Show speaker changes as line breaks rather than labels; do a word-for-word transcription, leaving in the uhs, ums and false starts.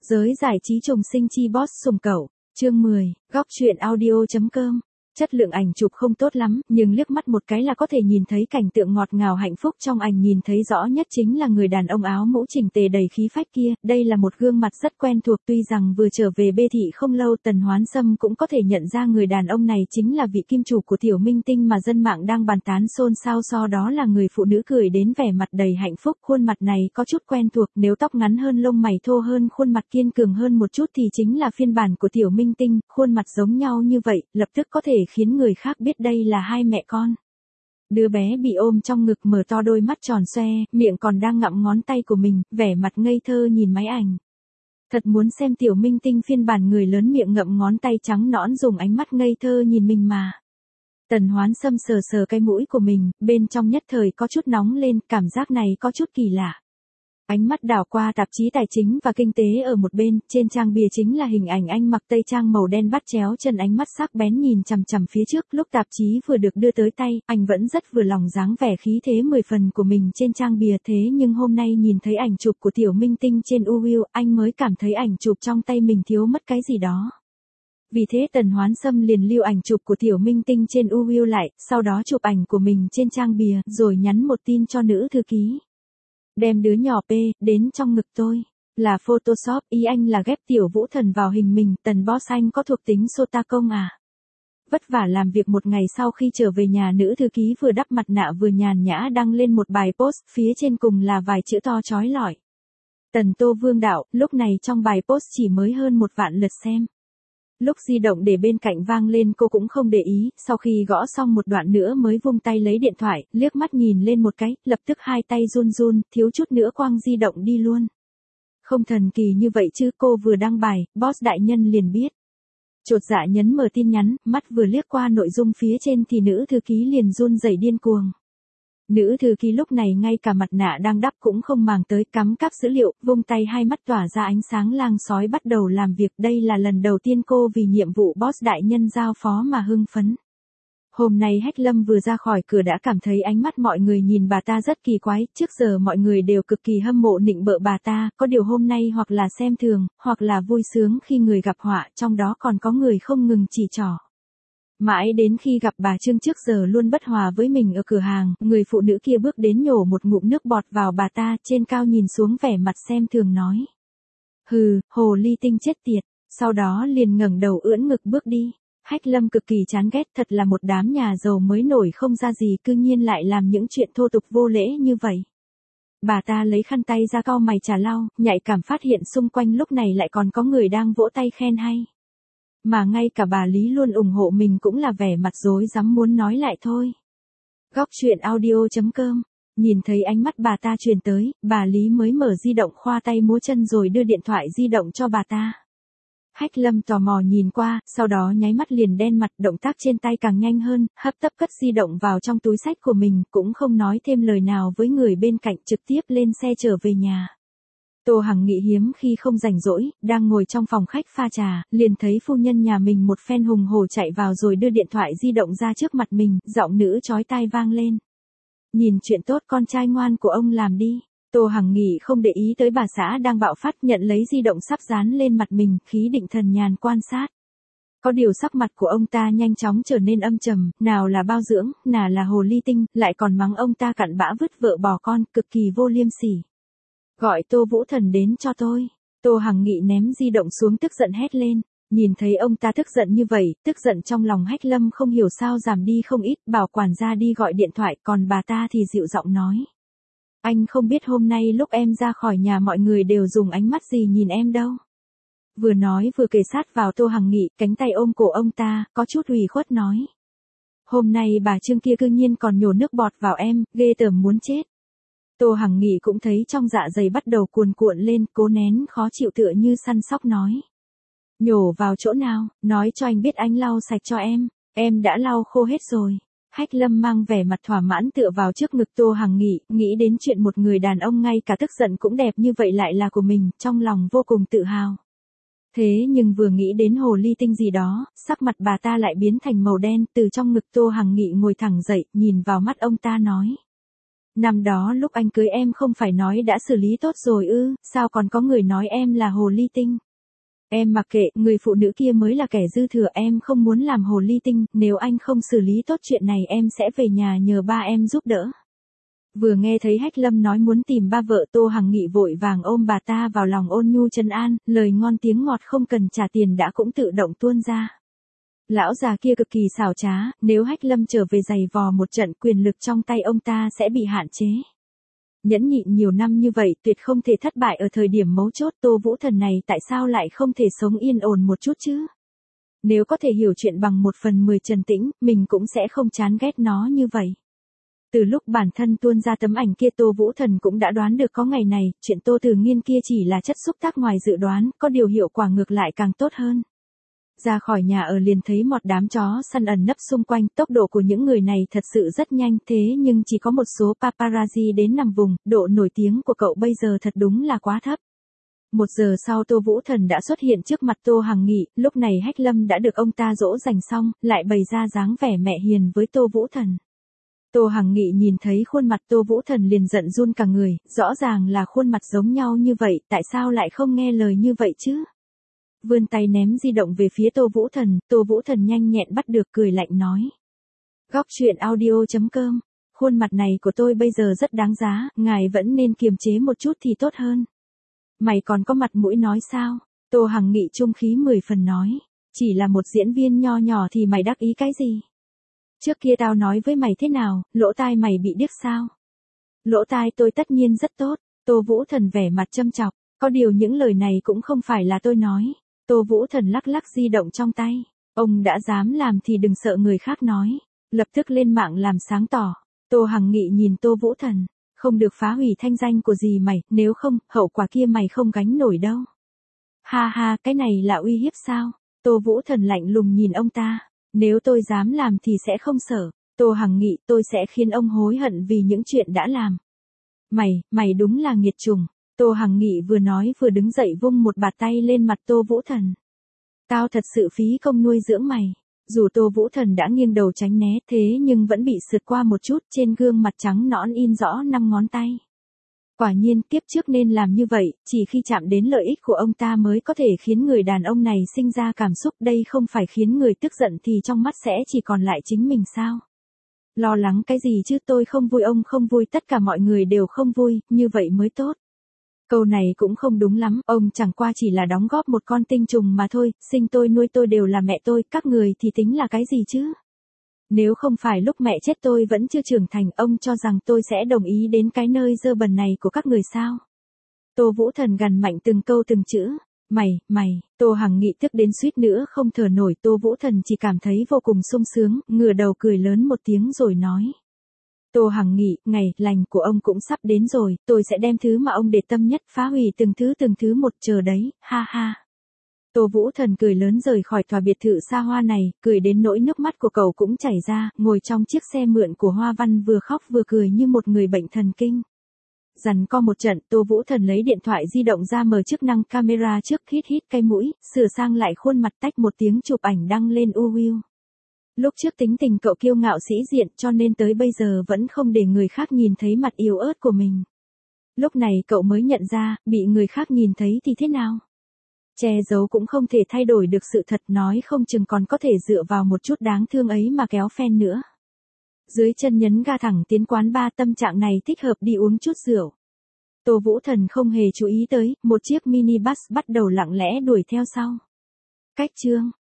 Giới giải trí trùng sinh chi boss sùng cẩu, chương mười, góc truyện audio.com. Chất lượng ảnh chụp không tốt lắm, nhưng liếc mắt một cái là có thể nhìn thấy cảnh tượng ngọt ngào hạnh phúc trong ảnh, nhìn thấy rõ nhất chính là người đàn ông áo mũ chỉnh tề đầy khí phách kia, đây là một gương mặt rất quen thuộc. Tuy rằng vừa trở về Bê Thị không lâu, Tần Hoán Sâm cũng có thể nhận ra người đàn ông này chính là vị kim chủ của tiểu minh tinh mà dân mạng đang bàn tán xôn xao, so đó là người phụ nữ cười đến vẻ mặt đầy hạnh phúc. Khuôn mặt này có chút quen thuộc, nếu tóc ngắn hơn, lông mày thô hơn, khuôn mặt kiên cường hơn một chút thì chính là phiên bản của tiểu minh tinh. Khuôn mặt giống nhau như vậy, lập tức có thể khiến người khác biết đây là hai mẹ con. Đứa bé bị ôm trong ngực mở to đôi mắt tròn xoe, miệng còn đang ngậm ngón tay của mình, vẻ mặt ngây thơ nhìn máy ảnh. Thật muốn xem tiểu minh tinh phiên bản người lớn miệng ngậm ngón tay trắng nõn dùng ánh mắt ngây thơ nhìn mình mà. Tần Hoán Sâm sờ sờ cái mũi của mình, bên trong nhất thời có chút nóng lên, cảm giác này có chút kỳ lạ. Ánh mắt đảo qua tạp chí tài chính và kinh tế ở một bên, trên trang bìa chính là hình ảnh anh mặc tây trang màu đen bắt chéo chân, ánh mắt sắc bén nhìn chằm chằm phía trước. Lúc tạp chí vừa được đưa tới tay, anh vẫn rất vừa lòng dáng vẻ khí thế mười phần của mình trên trang bìa, thế nhưng hôm nay nhìn thấy ảnh chụp của tiểu minh tinh trên u view, anh mới cảm thấy ảnh chụp trong tay mình thiếu mất cái gì đó. Vì thế Tần Hoán Sâm liền lưu ảnh chụp của tiểu minh tinh trên u view lại, sau đó chụp ảnh của mình trên trang bìa, rồi nhắn một tin cho nữ thư ký. Đem đứa nhỏ P đến trong ngực tôi. Là Photoshop, ý anh là ghép tiểu vũ thần vào hình mình. Tần boss anh có thuộc tính sota công à? Vất vả làm việc một ngày, sau khi trở về nhà, nữ thư ký vừa đắp mặt nạ vừa nhàn nhã đăng lên một bài post, phía trên cùng là vài chữ to chói lọi. Tần Tô Vương đạo. Lúc này trong bài post chỉ mới hơn một vạn lượt xem. Lúc di động để bên cạnh vang lên cô cũng không để ý, sau khi gõ xong một đoạn nữa mới vung tay lấy điện thoại, liếc mắt nhìn lên một cái, lập tức hai tay run run, thiếu chút nữa quăng di động đi luôn. Không thần kỳ như vậy chứ, cô vừa đăng bài, boss đại nhân liền biết. Chột dạ nhấn mở tin nhắn, mắt vừa liếc qua nội dung phía trên thì nữ thư ký liền run rẩy điên cuồng. Nữ thư ký lúc này ngay cả mặt nạ đang đắp cũng không màng tới, cắm các dữ liệu, vung tay hai mắt tỏa ra ánh sáng lang sói bắt đầu làm việc. Đây là lần đầu tiên cô vì nhiệm vụ boss đại nhân giao phó mà hưng phấn. Hôm nay Hách Lâm vừa ra khỏi cửa đã cảm thấy ánh mắt mọi người nhìn bà ta rất kỳ quái, trước giờ mọi người đều cực kỳ hâm mộ nịnh bợ bà ta, có điều hôm nay hoặc là xem thường, hoặc là vui sướng khi người gặp họa, trong đó còn có người không ngừng chỉ trỏ. Mãi đến khi gặp bà Trương trước giờ luôn bất hòa với mình ở cửa hàng, người phụ nữ kia bước đến nhổ một ngụm nước bọt vào bà ta, trên cao nhìn xuống vẻ mặt xem thường nói. Hừ, hồ ly tinh chết tiệt, sau đó liền ngẩng đầu ưỡn ngực bước đi. Hách Lâm cực kỳ chán ghét, thật là một đám nhà giàu mới nổi không ra gì, cư nhiên lại làm những chuyện thô tục vô lễ như vậy. Bà ta lấy khăn tay ra cau mày trà lau, nhạy cảm phát hiện xung quanh lúc này lại còn có người đang vỗ tay khen hay. Mà ngay cả bà Lý luôn ủng hộ mình cũng là vẻ mặt rối rắm muốn nói lại thôi. Góc truyện audio.com. Nhìn thấy ánh mắt bà ta truyền tới, bà Lý mới mở di động khoa tay múa chân rồi đưa điện thoại di động cho bà ta. Hách Lâm tò mò nhìn qua, sau đó nháy mắt liền đen mặt, động tác trên tay càng nhanh hơn, hấp tấp cất di động vào trong túi xách của mình, cũng không nói thêm lời nào với người bên cạnh, trực tiếp lên xe trở về nhà. Tô Hằng Nghị hiếm khi không rảnh rỗi, đang ngồi trong phòng khách pha trà, liền thấy phu nhân nhà mình một phen hùng hổ chạy vào rồi đưa điện thoại di động ra trước mặt mình, giọng nữ chói tai vang lên. Nhìn chuyện tốt con trai ngoan của ông làm đi. Tô Hằng Nghị không để ý tới bà xã đang bạo phát, nhận lấy di động sắp dán lên mặt mình, khí định thần nhàn quan sát. Có điều sắc mặt của ông ta nhanh chóng trở nên âm trầm, nào là bao dưỡng, nào là hồ ly tinh, lại còn mắng ông ta cặn bã vứt vợ bỏ con, cực kỳ vô liêm sỉ. Gọi Tô Vũ Thần đến cho tôi. Tô Hằng Nghị ném di động xuống tức giận hét lên. Nhìn thấy ông ta tức giận như vậy, tức giận trong lòng Hách Lâm không hiểu sao giảm đi không ít, bảo quản gia đi gọi điện thoại, còn bà ta thì dịu giọng nói. Anh không biết hôm nay lúc em ra khỏi nhà mọi người đều dùng ánh mắt gì nhìn em đâu. Vừa nói vừa kề sát vào Tô Hằng Nghị, cánh tay ôm cổ ông ta, có chút ủy khuất nói. Hôm nay bà Trương kia cư nhiên còn nhổ nước bọt vào em, ghê tởm muốn chết. Tô Hằng Nghị cũng thấy trong dạ dày bắt đầu cuồn cuộn lên, cố nén khó chịu tựa như săn sóc nói. Nhổ vào chỗ nào, nói cho anh biết anh lau sạch cho em, em đã lau khô hết rồi. Hách Lâm mang vẻ mặt thỏa mãn tựa vào trước ngực Tô Hằng Nghị, nghĩ đến chuyện một người đàn ông ngay cả tức giận cũng đẹp như vậy lại là của mình, trong lòng vô cùng tự hào. Thế nhưng vừa nghĩ đến hồ ly tinh gì đó, sắc mặt bà ta lại biến thành màu đen, từ trong ngực Tô Hằng Nghị ngồi thẳng dậy, nhìn vào mắt ông ta nói. Năm đó lúc anh cưới em không phải nói đã xử lý tốt rồi ư, sao còn có người nói em là hồ ly tinh. Em mặc kệ, người phụ nữ kia mới là kẻ dư thừa, em không muốn làm hồ ly tinh, nếu anh không xử lý tốt chuyện này em sẽ về nhà nhờ ba em giúp đỡ. Vừa nghe thấy Hách Lâm nói muốn tìm ba vợ, Tô Hằng Nghị vội vàng ôm bà ta vào lòng ôn nhu trấn an, lời ngon tiếng ngọt không cần trả tiền đã cũng tự động tuôn ra. Lão già kia cực kỳ xảo trá, nếu Hách Lâm trở về giày vò một trận quyền lực trong tay ông ta sẽ bị hạn chế. Nhẫn nhịn nhiều năm như vậy tuyệt không thể thất bại ở thời điểm mấu chốt, Tô Vũ Thần này tại sao lại không thể sống yên ổn một chút chứ? Nếu có thể hiểu chuyện bằng một phần mười Trần Tĩnh, mình cũng sẽ không chán ghét nó như vậy. Từ lúc bản thân tuôn ra tấm ảnh kia Tô Vũ Thần cũng đã đoán được có ngày này, chuyện Tô Từ Nghiên kia chỉ là chất xúc tác ngoài dự đoán, có điều hiệu quả ngược lại càng tốt hơn. Ra khỏi nhà ở liền thấy một đám chó săn ẩn nấp xung quanh, tốc độ của những người này thật sự rất nhanh, thế nhưng chỉ có một số paparazzi đến nằm vùng, độ nổi tiếng của cậu bây giờ thật đúng là quá thấp. Một giờ sau Tô Vũ Thần đã xuất hiện trước mặt Tô Hằng Nghị, lúc này Hách Lâm đã được ông ta dỗ dành xong, lại bày ra dáng vẻ mẹ hiền với Tô Vũ Thần. Tô Hằng Nghị nhìn thấy khuôn mặt Tô Vũ Thần liền giận run cả người, rõ ràng là khuôn mặt giống nhau như vậy, tại sao lại không nghe lời như vậy chứ? Vươn tay ném di động về phía Tô Vũ Thần, Tô Vũ Thần nhanh nhẹn bắt được cười lạnh nói. Góc truyện audio chấm com, khuôn mặt này của tôi bây giờ rất đáng giá, ngài vẫn nên kiềm chế một chút thì tốt hơn. Mày còn có mặt mũi nói sao? Tô Hằng Nghị trung khí mười phần nói. Chỉ là một diễn viên nho nhỏ thì mày đắc ý cái gì? Trước kia tao nói với mày thế nào, lỗ tai mày bị điếc sao? Lỗ tai tôi tất nhiên rất tốt, Tô Vũ Thần vẻ mặt châm chọc, có điều những lời này cũng không phải là tôi nói. Tô Vũ Thần lắc lắc di động trong tay, ông đã dám làm thì đừng sợ người khác nói, lập tức lên mạng làm sáng tỏ. Tô Hằng Nghị nhìn Tô Vũ Thần, không được phá hủy thanh danh của dì mày, nếu không, hậu quả kia mày không gánh nổi đâu. Ha ha, cái này là uy hiếp sao? Tô Vũ Thần lạnh lùng nhìn ông ta, nếu tôi dám làm thì sẽ không sợ. Tô Hằng Nghị, tôi sẽ khiến ông hối hận vì những chuyện đã làm. Mày, mày đúng là nghiệt chủng. Tô Hằng Nghị vừa nói vừa đứng dậy vung một bạt tay lên mặt Tô Vũ Thần. Tao thật sự phí công nuôi dưỡng mày. Dù Tô Vũ Thần đã nghiêng đầu tránh né thế nhưng vẫn bị sượt qua một chút, trên gương mặt trắng nõn in rõ năm ngón tay. Quả nhiên tiếp trước nên làm như vậy, chỉ khi chạm đến lợi ích của ông ta mới có thể khiến người đàn ông này sinh ra cảm xúc, đây không phải khiến người tức giận thì trong mắt sẽ chỉ còn lại chính mình sao? Lo lắng cái gì chứ, tôi không vui ông không vui, tất cả mọi người đều không vui, như vậy mới tốt. Câu này cũng không đúng lắm, ông chẳng qua chỉ là đóng góp một con tinh trùng mà thôi, sinh tôi nuôi tôi đều là mẹ tôi, các người thì tính là cái gì chứ? Nếu không phải lúc mẹ chết tôi vẫn chưa trưởng thành, ông cho rằng tôi sẽ đồng ý đến cái nơi dơ bẩn này của các người sao? Tô Vũ Thần gằn mạnh từng câu từng chữ. Mày, mày, Tô Hằng Nghị tức đến suýt nữa không thở nổi, Tô Vũ Thần chỉ cảm thấy vô cùng sung sướng, ngửa đầu cười lớn một tiếng rồi nói. Tô Hằng Nghị, ngày lành của ông cũng sắp đến rồi, tôi sẽ đem thứ mà ông để tâm nhất phá hủy từng thứ từng thứ một, chờ đấy, ha ha. Tô Vũ Thần cười lớn rời khỏi tòa biệt thự xa hoa này, cười đến nỗi nước mắt của cậu cũng chảy ra, ngồi trong chiếc xe mượn của Hoa Văn vừa khóc vừa cười như một người bệnh thần kinh. Giằng co một trận, Tô Vũ Thần lấy điện thoại di động ra mở chức năng camera trước, hít hít cái mũi, sửa sang lại khuôn mặt, tách một tiếng chụp ảnh đăng lên u view. Lúc trước tính tình cậu kiêu ngạo sĩ diện cho nên tới bây giờ vẫn không để người khác nhìn thấy mặt yếu ớt của mình. Lúc này cậu mới nhận ra, bị người khác nhìn thấy thì thế nào? Che giấu cũng không thể thay đổi được sự thật, nói không chừng còn có thể dựa vào một chút đáng thương ấy mà kéo fan nữa. Dưới chân nhấn ga thẳng tiến quán bar, tâm trạng này thích hợp đi uống chút rượu. Tô Vũ Thần không hề chú ý tới, một chiếc mini bus bắt đầu lặng lẽ đuổi theo sau. Cách chương